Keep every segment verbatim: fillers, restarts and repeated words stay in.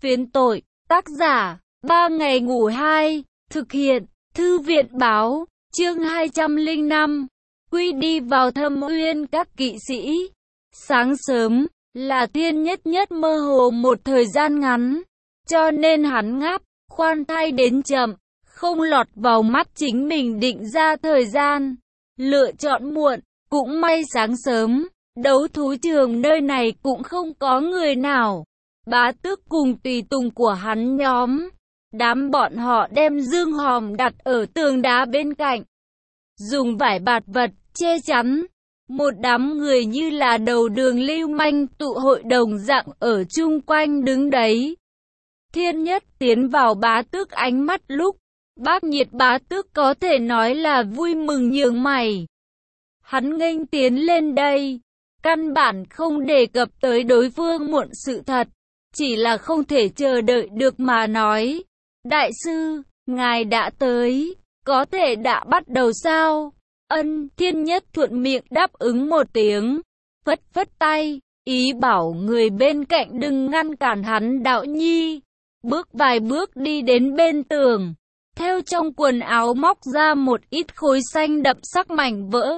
Phiến tội, tác giả, ba ngày ngủ hai, thực hiện, thư viện báo, chương hai trăm lẻ năm, quy đi vào thâm uyên các kỵ sĩ. Sáng sớm, là Thiên Nhất Nhất mơ hồ một thời gian ngắn, cho nên hắn ngáp, khoan thai đến chậm, không lọt vào mắt chính mình định ra thời gian. Lựa chọn muộn, cũng may sáng sớm, đấu thú trường nơi này cũng không có người nào. Bá Tước cùng tùy tùng của hắn nhóm, đám bọn họ đem dương hòm đặt ở tường đá bên cạnh, dùng vải bạt vật che chắn. Một đám người như là đầu đường lưu manh tụ hội đồng dạng ở chung quanh đứng đấy. Thiên Nhất tiến vào Bá Tước ánh mắt lúc, Bác Nhiệt Bá Tước có thể nói là vui mừng nhướng mày. Hắn nghênh tiến lên đây, căn bản không đề cập tới đối phương muộn sự thật, chỉ là không thể chờ đợi được mà nói. Đại sư, ngài đã tới, có thể đã bắt đầu sao? Ân, Thiên Nhất thuận miệng đáp ứng một tiếng, phất phất tay, ý bảo người bên cạnh đừng ngăn cản hắn đạo nhi. Bước vài bước đi đến bên tường, theo trong quần áo móc ra một ít khối xanh đậm sắc mảnh vỡ.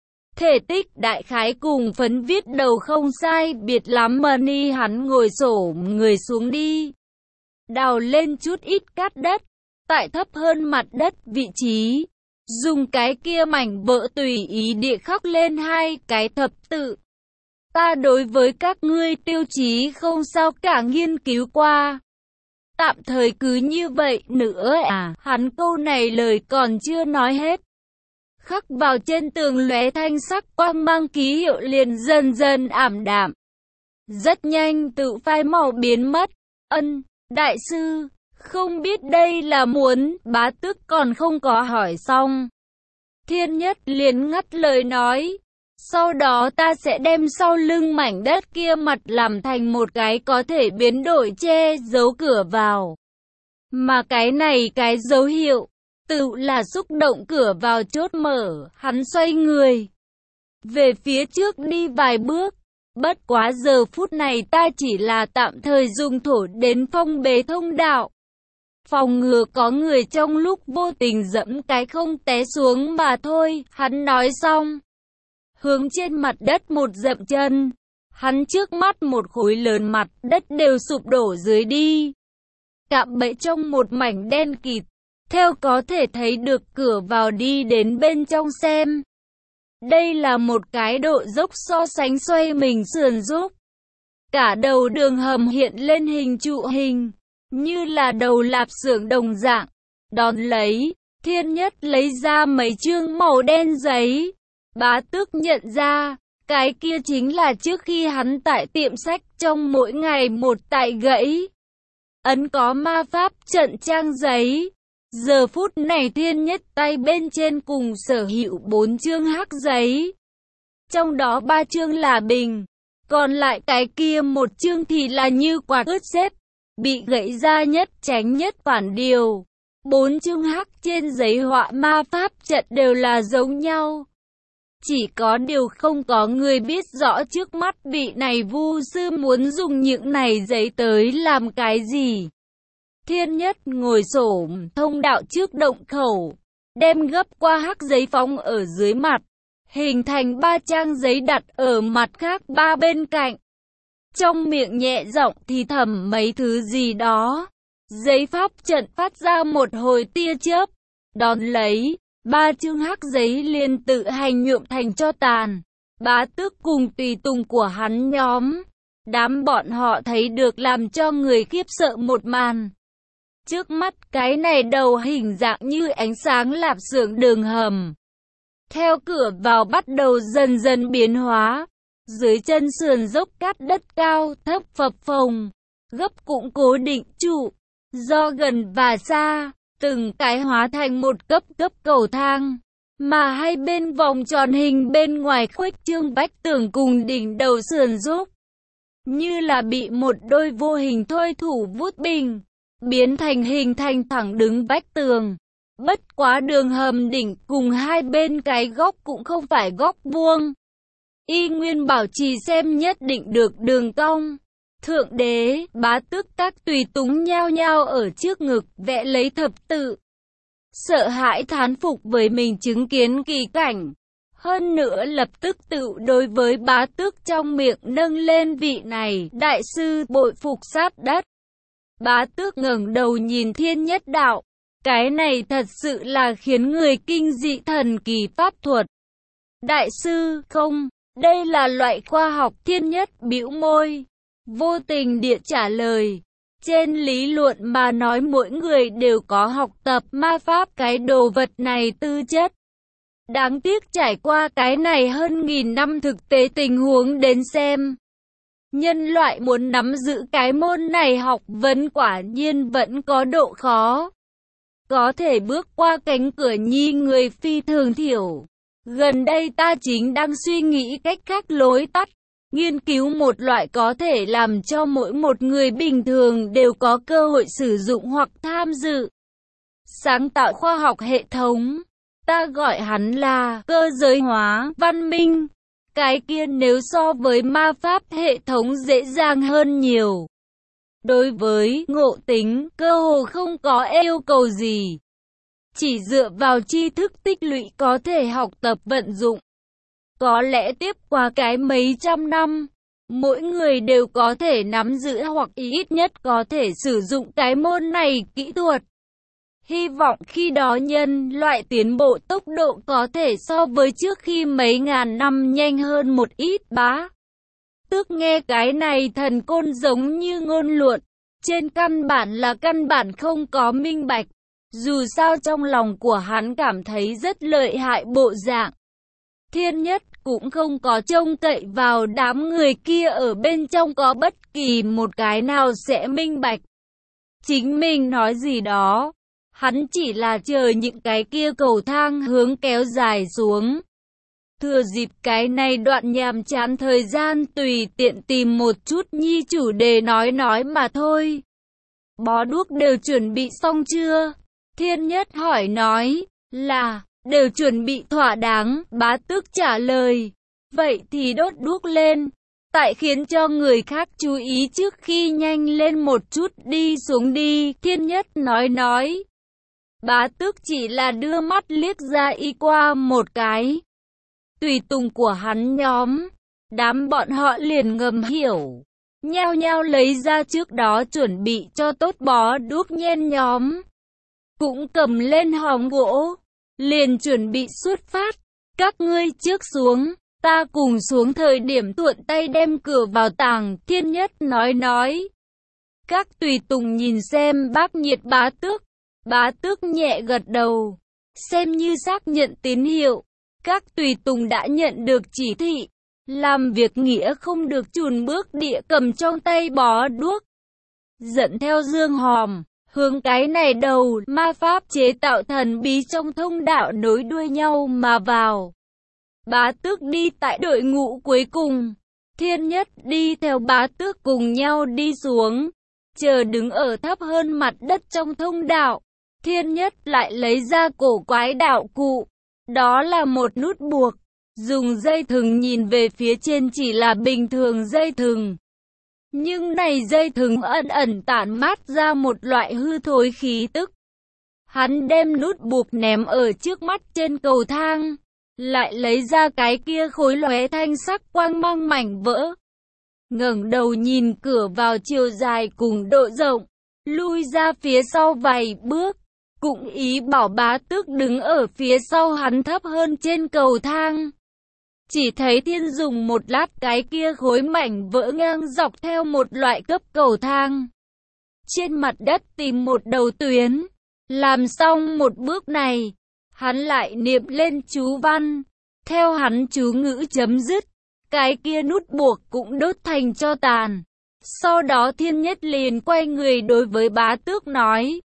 Thể tích đại khái cùng phấn viết đầu không sai biệt lắm mà ni hắn ngồi xổm người xuống đi. Đào lên chút ít cát đất, tại thấp hơn mặt đất vị trí. Dùng cái kia mảnh vỡ tùy ý địa khắc lên hai cái thập tự. Ta đối với các ngươi tiêu chí không sao cả nghiên cứu qua. Tạm thời cứ như vậy nữa à, hắn câu này lời còn chưa nói hết. Khắc vào trên tường lóe thanh sắc quang mang ký hiệu liền dần dần ảm đạm. Rất nhanh tự phai màu biến mất. Ân, đại sư, không biết đây là muốn, Bá Tước còn không có hỏi xong. Thiên Nhất liền ngắt lời nói. Sau đó ta sẽ đem sau lưng mảnh đất kia mặt làm thành một cái có thể biến đổi che giấu cửa vào. Mà cái này cái dấu hiệu, tự là xúc động cửa vào chốt mở, hắn xoay người về phía trước đi vài bước. Bất quá giờ phút này ta chỉ là tạm thời dùng thổ đến phong bế thông đạo, phòng ngừa có người trong lúc vô tình dẫm cái không té xuống mà thôi. Hắn nói xong, hướng trên mặt đất một dậm chân, hắn trước mắt một khối lớn mặt đất đều sụp đổ dưới đi, cạm bẫy trong một mảnh đen kịt. Theo có thể thấy được cửa vào đi đến bên trong xem. Đây là một cái độ dốc so sánh xoay mình sườn dốc. Cả đầu đường hầm hiện lên hình trụ hình, như là đầu lạp xưởng đồng dạng. Đón lấy, Thiên Nhất lấy ra mấy chương màu đen giấy. Bá Tước nhận ra, cái kia chính là trước khi hắn tại tiệm sách trong mỗi ngày một tại gãy ấn có ma pháp trận trang giấy. Giờ phút này Thiên Nhất tay bên trên cùng sở hữu bốn chương hắc giấy. Trong đó ba chương là bình, còn lại cái kia một chương thì là như quạt ướt xếp, bị gãy ra nhất tránh nhất phản điều. Bốn chương hắc trên giấy họa ma pháp trận đều là giống nhau. Chỉ có điều không có người biết rõ trước mắt vị này vu sư muốn dùng những này giấy tới làm cái gì. Thiên Nhất ngồi xổm thông đạo trước động khẩu, đem gấp qua hắc giấy phóng ở dưới mặt, hình thành ba trang giấy đặt ở mặt khác ba bên cạnh. Trong miệng nhẹ giọng thì thầm mấy thứ gì đó. Giấy pháp trận phát ra một hồi tia chớp, đón lấy, ba chương hắc giấy liền tự hành nhuộm thành tro tàn. Bá Tước cùng tùy tùng của hắn nhóm, đám bọn họ thấy được làm cho người khiếp sợ một màn. Trước mắt cái này đầu hình dạng như ánh sáng lạp xưởng đường hầm, theo cửa vào bắt đầu dần dần biến hóa. Dưới chân sườn dốc cát đất cao thấp phập phồng, gấp cũng cố định trụ, do gần và xa, từng cái hóa thành một cấp cấp cầu thang, mà hai bên vòng tròn hình bên ngoài khuếch trương vách tường cùng đỉnh đầu sườn dốc, như là bị một đôi vô hình thôi thủ vuốt bình, biến thành hình thành thẳng đứng vách tường. Bất quá đường hầm đỉnh cùng hai bên cái góc cũng không phải góc vuông, y nguyên bảo trì xem nhất định được đường cong. Thượng đế, bá tước các tùy tùng nhao nhao ở trước ngực, vẽ lấy thập tự. Sợ hãi thán phục với mình chứng kiến kỳ cảnh. Hơn nữa lập tức tự đối với bá tước trong miệng nâng lên vị này, đại sư bội phục sát đất. Bá tước ngẩng đầu nhìn Thiên Nhất Đạo. Cái này thật sự là khiến người kinh dị thần kỳ pháp thuật. Đại sư, không, đây là loại khoa học. Thiên Nhất bĩu môi, vô tình địa trả lời. Trên lý luận mà nói mỗi người đều có học tập ma pháp cái đồ vật này tư chất. Đáng tiếc trải qua cái này hơn nghìn năm thực tế tình huống đến xem. Nhân loại muốn nắm giữ cái môn này học vấn quả nhiên vẫn có độ khó. Có thể bước qua cánh cửa nhi người phi thường thiểu. Gần đây ta chính đang suy nghĩ cách khác lối tắt. Nghiên cứu một loại có thể làm cho mỗi một người bình thường đều có cơ hội sử dụng hoặc tham dự. Sáng tạo khoa học hệ thống. Ta gọi hắn là cơ giới hóa văn minh. Cái kia nếu so với ma pháp hệ thống dễ dàng hơn nhiều. Đối với ngộ tính, cơ hồ không có yêu cầu gì. Chỉ dựa vào tri thức tích lũy có thể học tập vận dụng. Có lẽ tiếp qua cái mấy trăm năm, mỗi người đều có thể nắm giữ hoặc ít nhất có thể sử dụng cái môn này kỹ thuật. Hy vọng khi đó nhân loại tiến bộ tốc độ có thể so với trước khi mấy ngàn năm nhanh hơn một ít. Bá tước nghe cái này thần côn giống như ngôn luận, trên căn bản là căn bản không có minh bạch. Dù sao trong lòng của hắn cảm thấy rất lợi hại bộ dạng. Thiên Nhất cũng không có trông cậy vào đám người kia ở bên trong có bất kỳ một cái nào sẽ minh bạch. Chính mình nói gì đó. Hắn chỉ là chờ những cái kia cầu thang hướng kéo dài xuống. Thừa dịp cái này đoạn nhàm chán thời gian tùy tiện tìm một chút nhi chủ đề nói nói mà thôi. Bó đuốc đều chuẩn bị xong chưa? Thiên Nhất hỏi nói, là, đều chuẩn bị thỏa đáng, bá tước trả lời. Vậy thì đốt đuốc lên, tại khiến cho người khác chú ý trước khi nhanh lên một chút đi xuống đi, Thiên Nhất nói nói. Bá tước chỉ là đưa mắt liếc ra y qua một cái. Tùy tùng của hắn nhóm, đám bọn họ liền ngầm hiểu. Nhao nhao lấy ra trước đó chuẩn bị cho tốt bó đuốc nhen nhóm. Cũng cầm lên hòm gỗ, liền chuẩn bị xuất phát. Các ngươi trước xuống, ta cùng xuống thời điểm thuận tay đem cửa vào tàng, Thiên Nhất nói nói. Các tùy tùng nhìn xem bác nhiệt bá tước. Bá tước nhẹ gật đầu, xem như xác nhận tín hiệu. Các tùy tùng đã nhận được chỉ thị. Làm việc nghĩa không được chùn bước địa cầm trong tay bó đuốc. Dẫn theo dương hòm, hướng cái này đầu ma pháp chế tạo thần bí trong thông đạo nối đuôi nhau mà vào. Bá tước đi tại đội ngũ cuối cùng. Thiên Nhất đi theo bá tước cùng nhau đi xuống. Chờ đứng ở thấp hơn mặt đất trong thông đạo. Thiên Nhất lại lấy ra cổ quái đạo cụ. Đó là một nút buộc. Dùng dây thừng nhìn về phía trên chỉ là bình thường dây thừng. Nhưng này dây thừng ẩn ẩn tản mát ra một loại hư thối khí tức. Hắn đem nút buộc ném ở trước mắt trên cầu thang. Lại lấy ra cái kia khối lóe thanh sắc quang mang mảnh vỡ. Ngẩng đầu nhìn cửa vào chiều dài cùng độ rộng. Lui ra phía sau vài bước. Cũng ý bảo bá tước đứng ở phía sau hắn thấp hơn trên cầu thang. Chỉ thấy Thiên dùng một lát cái kia khối mảnh vỡ ngang dọc theo một loại cấp cầu thang. Trên mặt đất tìm một đầu tuyến. Làm xong một bước này, hắn lại niệm lên chú văn. Theo hắn chú ngữ chấm dứt, cái kia nút buộc cũng đốt thành tro tàn. Sau đó Thiên Nhất liền quay người đối với bá tước nói.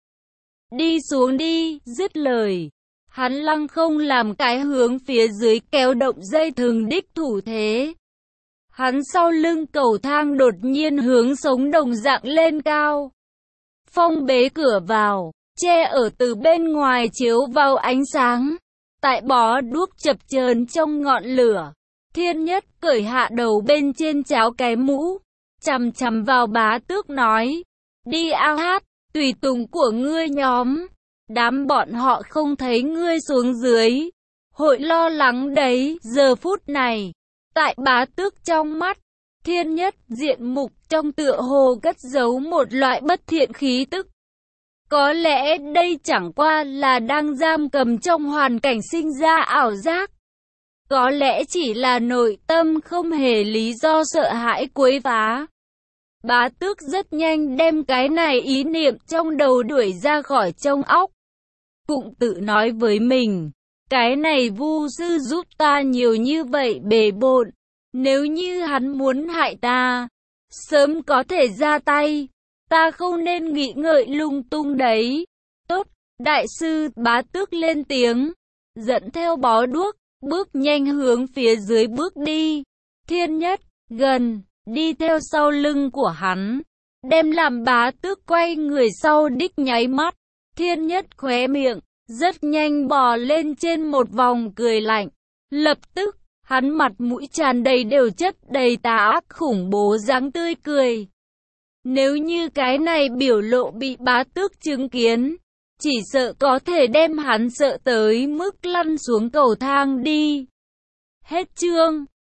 Đi xuống đi, dứt lời. Hắn lăng không làm cái hướng phía dưới kéo động dây thừng đích thủ thế. Hắn sau lưng cầu thang đột nhiên hướng sống đồng dạng lên cao. Phong bế cửa vào, che ở từ bên ngoài chiếu vào ánh sáng. Tại bó đuốc chập chờn trong ngọn lửa, Thiên Nhất cởi hạ đầu bên trên cháo cái mũ. chằm chằm vào bá tước nói, đi ao hát, tùy tùng của ngươi nhóm, đám bọn họ không thấy ngươi xuống dưới, hội lo lắng đấy. Giờ phút này, tại bá tước trong mắt, Thiên Nhất diện mục trong tựa hồ cất giấu một loại bất thiện khí tức. Có lẽ đây chẳng qua là đang giam cầm trong hoàn cảnh sinh ra ảo giác. Có lẽ chỉ là nội tâm không hề lý do sợ hãi quấy phá. Bá tước rất nhanh đem cái này ý niệm trong đầu đuổi ra khỏi trong óc. Cũng tự nói với mình, cái này Vu sư giúp ta nhiều như vậy bề bộn, nếu như hắn muốn hại ta, sớm có thể ra tay, ta không nên nghĩ ngợi lung tung đấy. Tốt, đại sư, bá tước lên tiếng, dẫn theo bó đuốc, bước nhanh hướng phía dưới bước đi. Thiên Nhất, gần, đi theo sau lưng của hắn, đem làm bá tước quay người sau đích nháy mắt. Thiên Nhất khóe miệng, rất nhanh bò lên trên một vòng cười lạnh. Lập tức, hắn mặt mũi tràn đầy đều chất đầy tà ác khủng bố dáng tươi cười. Nếu như cái này biểu lộ bị bá tước chứng kiến, chỉ sợ có thể đem hắn sợ tới mức lăn xuống cầu thang đi. Hết chương.